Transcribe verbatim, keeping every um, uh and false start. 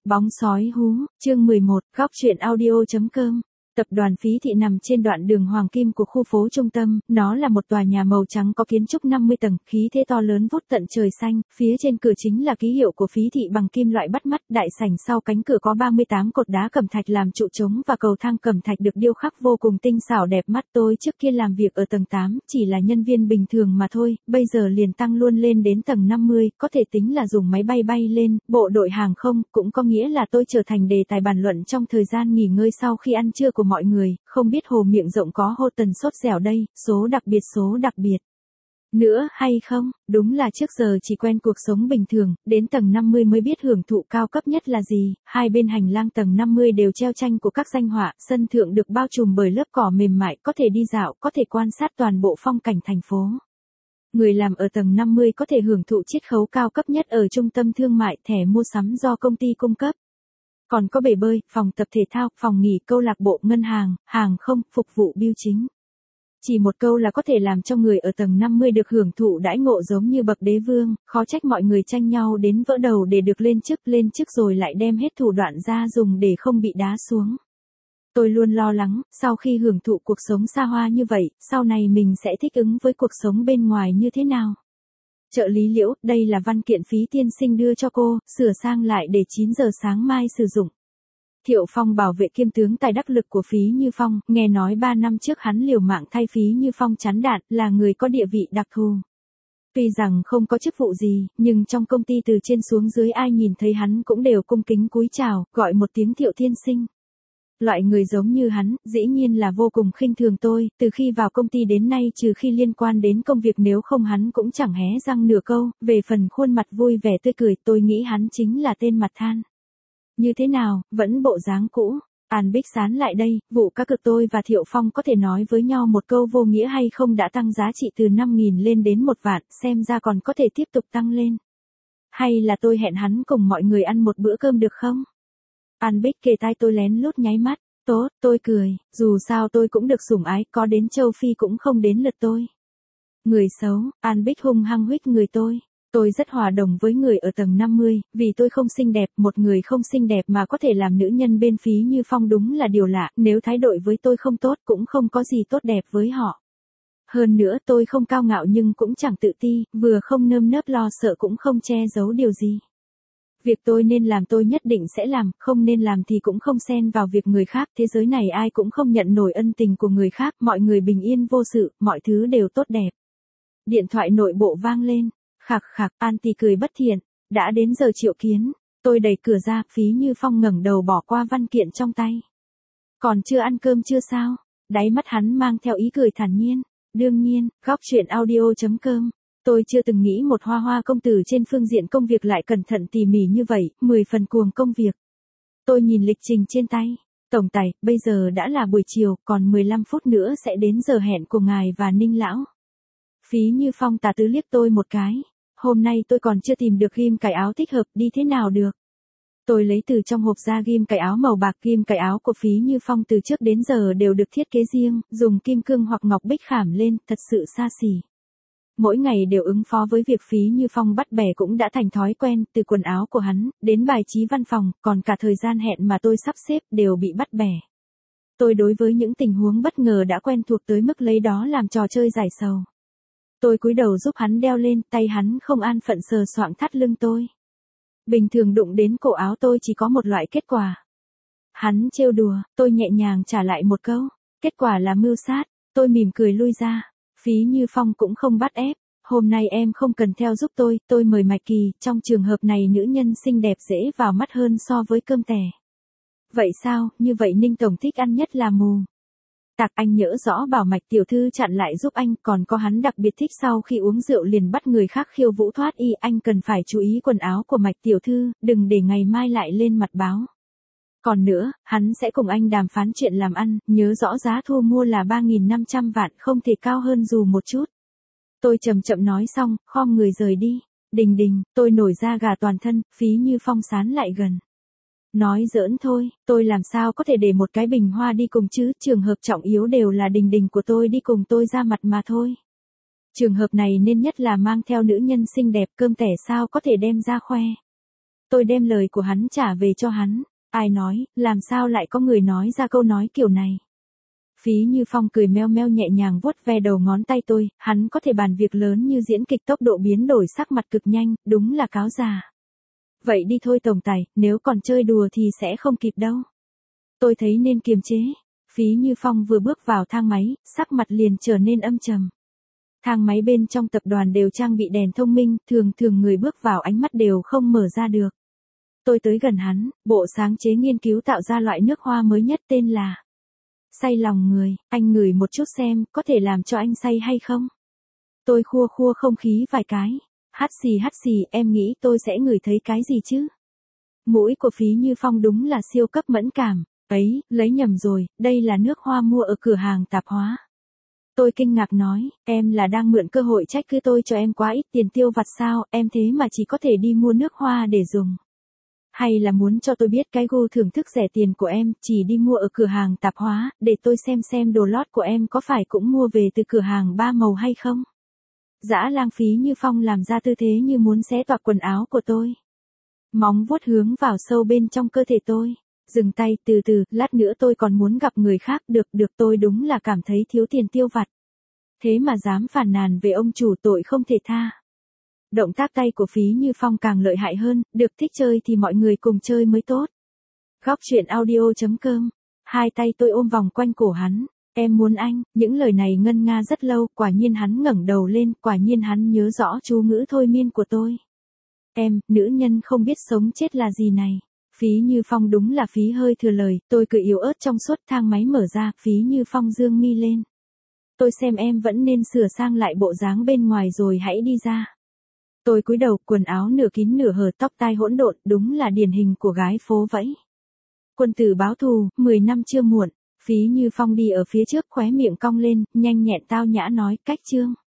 Bóng sói hú, chương mười một, góc truyện audio.com. Tập đoàn Phí Thị nằm trên đoạn đường Hoàng Kim của khu phố trung tâm, nó là một tòa nhà màu trắng có kiến trúc năm mươi tầng, khí thế to lớn vút tận trời xanh, phía trên cửa chính là ký hiệu của Phí Thị bằng kim loại bắt mắt, đại sảnh sau cánh cửa có ba mươi tám cột đá cẩm thạch làm trụ trống và cầu thang cẩm thạch được điêu khắc vô cùng tinh xảo đẹp mắt. Tôi trước kia làm việc ở tầng tám, chỉ là nhân viên bình thường mà thôi, bây giờ liền tăng luôn lên đến tầng năm mươi, có thể tính là dùng máy bay bay lên, bộ đội hàng không, cũng có nghĩa là tôi trở thành đề tài bàn luận trong thời gian nghỉ ngơi sau khi ăn trưa của mọi người, không biết hồ miệng rộng có hô tần sốt dẻo đây, số đặc biệt số đặc biệt. Nữa hay không, đúng là trước giờ chỉ quen cuộc sống bình thường, đến tầng năm mươi mới biết hưởng thụ cao cấp nhất là gì. Hai bên hành lang tầng năm mươi đều treo tranh của các danh họa, sân thượng được bao trùm bởi lớp cỏ mềm mại, có thể đi dạo, có thể quan sát toàn bộ phong cảnh thành phố. Người làm ở tầng năm mươi có thể hưởng thụ chiết khấu cao cấp nhất ở trung tâm thương mại, thẻ mua sắm do công ty cung cấp. Còn có bể bơi, phòng tập thể thao, phòng nghỉ, câu lạc bộ, ngân hàng, hàng không, phục vụ bưu chính. Chỉ một câu là có thể làm cho người ở tầng năm mươi được hưởng thụ đãi ngộ giống như bậc đế vương, khó trách mọi người tranh nhau đến vỡ đầu để được lên chức, lên chức rồi lại đem hết thủ đoạn ra dùng để không bị đá xuống. Tôi luôn lo lắng, sau khi hưởng thụ cuộc sống xa hoa như vậy, sau này mình sẽ thích ứng với cuộc sống bên ngoài như thế nào? Trợ lý Liễu, đây là văn kiện Phí tiên sinh đưa cho cô, sửa sang lại để chín giờ sáng mai sử dụng. Thiệu Phong bảo vệ kiêm tướng tài đắc lực của Phí Như Phong, nghe nói ba năm trước hắn liều mạng thay Phí Như Phong chắn đạn, là người có địa vị đặc thù. Tuy rằng không có chức vụ gì, nhưng trong công ty từ trên xuống dưới ai nhìn thấy hắn cũng đều cung kính cúi chào, gọi một tiếng Thiệu tiên sinh. Loại người giống như hắn, dĩ nhiên là vô cùng khinh thường tôi, từ khi vào công ty đến nay trừ khi liên quan đến công việc nếu không hắn cũng chẳng hé răng nửa câu, về phần khuôn mặt vui vẻ tươi cười tôi nghĩ hắn chính là tên mặt than. Như thế nào, vẫn bộ dáng cũ, An Bích sán lại đây, vụ cá cược tôi và Thiệu Phong có thể nói với nhau một câu vô nghĩa hay không đã tăng giá trị từ năm nghìn lên đến một vạn, xem ra còn có thể tiếp tục tăng lên. Hay là tôi hẹn hắn cùng mọi người ăn một bữa cơm được không? An Bích kề tai tôi lén lút nháy mắt, tốt, tôi cười, dù sao tôi cũng được sủng ái, có đến châu Phi cũng không đến lượt tôi. Người xấu, An Bích hung hăng huých người tôi. Tôi rất hòa đồng với người ở tầng năm mươi, vì tôi không xinh đẹp, một người không xinh đẹp mà có thể làm nữ nhân bên Phí Như Phong đúng là điều lạ, nếu thái độ với tôi không tốt cũng không có gì tốt đẹp với họ. Hơn nữa tôi không cao ngạo nhưng cũng chẳng tự ti, vừa không nơm nớp lo sợ cũng không che giấu điều gì. Việc tôi nên làm tôi nhất định sẽ làm, không nên làm thì cũng không xen vào việc người khác, thế giới này ai cũng không nhận nổi ân tình của người khác, mọi người bình yên vô sự, mọi thứ đều tốt đẹp. Điện thoại nội bộ vang lên. Khạc khạc, An Tì cười bất thiện, đã đến giờ triệu kiến, tôi đẩy cửa ra, Phí Như Phong ngẩng đầu bỏ qua văn kiện trong tay. Còn chưa ăn cơm chưa sao? Đáy mắt hắn mang theo ý cười thản nhiên, đương nhiên, góc truyện audio.com. Tôi chưa từng nghĩ một hoa hoa công tử trên phương diện công việc lại cẩn thận tỉ mỉ như vậy, mười phần cuồng công việc. Tôi nhìn lịch trình trên tay, tổng tài, bây giờ đã là buổi chiều, còn mười lăm phút nữa sẽ đến giờ hẹn của ngài và Ninh Lão. Phí Như Phong tà tứ liếc tôi một cái. Hôm nay tôi còn chưa tìm được ghim cài áo thích hợp, đi thế nào được? Tôi lấy từ trong hộp ra ghim cài áo màu bạc, ghim cài áo của Phí Như Phong từ trước đến giờ đều được thiết kế riêng, dùng kim cương hoặc ngọc bích khảm lên, thật sự xa xỉ. Mỗi ngày đều ứng phó với việc Phí Như Phong bắt bẻ cũng đã thành thói quen, từ quần áo của hắn, đến bài trí văn phòng, còn cả thời gian hẹn mà tôi sắp xếp đều bị bắt bẻ. Tôi đối với những tình huống bất ngờ đã quen thuộc tới mức lấy đó làm trò chơi giải sầu. Tôi cúi đầu giúp hắn đeo lên, tay hắn không an phận sờ soạng thắt lưng tôi. Bình thường đụng đến cổ áo tôi chỉ có một loại kết quả. Hắn trêu đùa, tôi nhẹ nhàng trả lại một câu. Kết quả là mưu sát, tôi mỉm cười lui ra. Phí Như Phong cũng không bắt ép. Hôm nay em không cần theo giúp tôi, tôi mời Mạch Kỳ, trong trường hợp này nữ nhân xinh đẹp dễ vào mắt hơn so với cơm tẻ. Vậy sao, như vậy Ninh Tổng thích ăn nhất là mù. Tạc anh nhỡ rõ bảo Mạch tiểu thư chặn lại giúp anh, còn có hắn đặc biệt thích sau khi uống rượu liền bắt người khác khiêu vũ thoát y, anh cần phải chú ý quần áo của Mạch tiểu thư, đừng để ngày mai lại lên mặt báo. Còn nữa, hắn sẽ cùng anh đàm phán chuyện làm ăn, nhớ rõ giá thu mua là ba nghìn năm trăm vạn, không thể cao hơn dù một chút. Tôi chậm chậm nói xong, khom người rời đi. Đình đình, tôi nổi da gà toàn thân, Phí Như Phong sán lại gần. Nói giỡn thôi, tôi làm sao có thể để một cái bình hoa đi cùng chứ, trường hợp trọng yếu đều là đình đình của tôi đi cùng tôi ra mặt mà thôi. Trường hợp này nên nhất là mang theo nữ nhân xinh đẹp, cơm tẻ sao có thể đem ra khoe. Tôi đem lời của hắn trả về cho hắn. Ai nói, làm sao lại có người nói ra câu nói kiểu này. Phí Như Phong cười meo meo nhẹ nhàng vuốt ve đầu ngón tay tôi, hắn có thể bàn việc lớn như diễn kịch tốc độ biến đổi sắc mặt cực nhanh, đúng là cáo già. Vậy đi thôi tổng tài, nếu còn chơi đùa thì sẽ không kịp đâu. Tôi thấy nên kiềm chế. Phí Như Phong vừa bước vào thang máy, sắc mặt liền trở nên âm trầm. Thang máy bên trong tập đoàn đều trang bị đèn thông minh, thường thường người bước vào ánh mắt đều không mở ra được. Tôi tới gần hắn, bộ sáng chế nghiên cứu tạo ra loại nước hoa mới nhất tên là say lòng người, anh ngửi một chút xem, có thể làm cho anh say hay không? Tôi khua khua không khí vài cái. Hắt xì hắt xì, em nghĩ tôi sẽ ngửi thấy cái gì chứ? Mũi của Phí Như Phong đúng là siêu cấp mẫn cảm. Ấy, lấy nhầm rồi, đây là nước hoa mua ở cửa hàng tạp hóa. Tôi kinh ngạc nói, em là đang mượn cơ hội trách cứ tôi cho em quá ít tiền tiêu vặt sao, em thế mà chỉ có thể đi mua nước hoa để dùng. Hay là muốn cho tôi biết cái gu thưởng thức rẻ tiền của em, chỉ đi mua ở cửa hàng tạp hóa, để tôi xem xem đồ lót của em có phải cũng mua về từ cửa hàng ba màu hay không? Dã lang Phí Như Phong làm ra tư thế như muốn xé toạc quần áo của tôi. Móng vuốt hướng vào sâu bên trong cơ thể tôi. Dừng tay, từ từ, lát nữa tôi còn muốn gặp người khác, được được tôi đúng là cảm thấy thiếu tiền tiêu vặt. Thế mà dám phàn nàn về ông chủ, tội không thể tha. Động tác tay của Phí Như Phong càng lợi hại hơn, được thích chơi thì mọi người cùng chơi mới tốt. Góc truyện audio chấm com. Hai tay tôi ôm vòng quanh cổ hắn. Em muốn anh, những lời này ngân nga rất lâu, quả nhiên hắn ngẩng đầu lên, quả nhiên hắn nhớ rõ chú ngữ thôi miên của tôi. Em, nữ nhân không biết sống chết là gì này. Phí Như Phong đúng là phí hơi thừa lời, tôi cười yếu ớt trong suốt, thang máy mở ra, Phí Như Phong dương mi lên. Tôi xem em vẫn nên sửa sang lại bộ dáng bên ngoài rồi hãy đi ra. Tôi cúi đầu, quần áo nửa kín nửa hở, tóc tai hỗn độn, đúng là điển hình của gái phố vẫy. Quân tử báo thù, mười năm chưa muộn. Phí Như Phong đi ở phía trước, khóe miệng cong lên, nhanh nhẹn tao nhã nói, cách chương.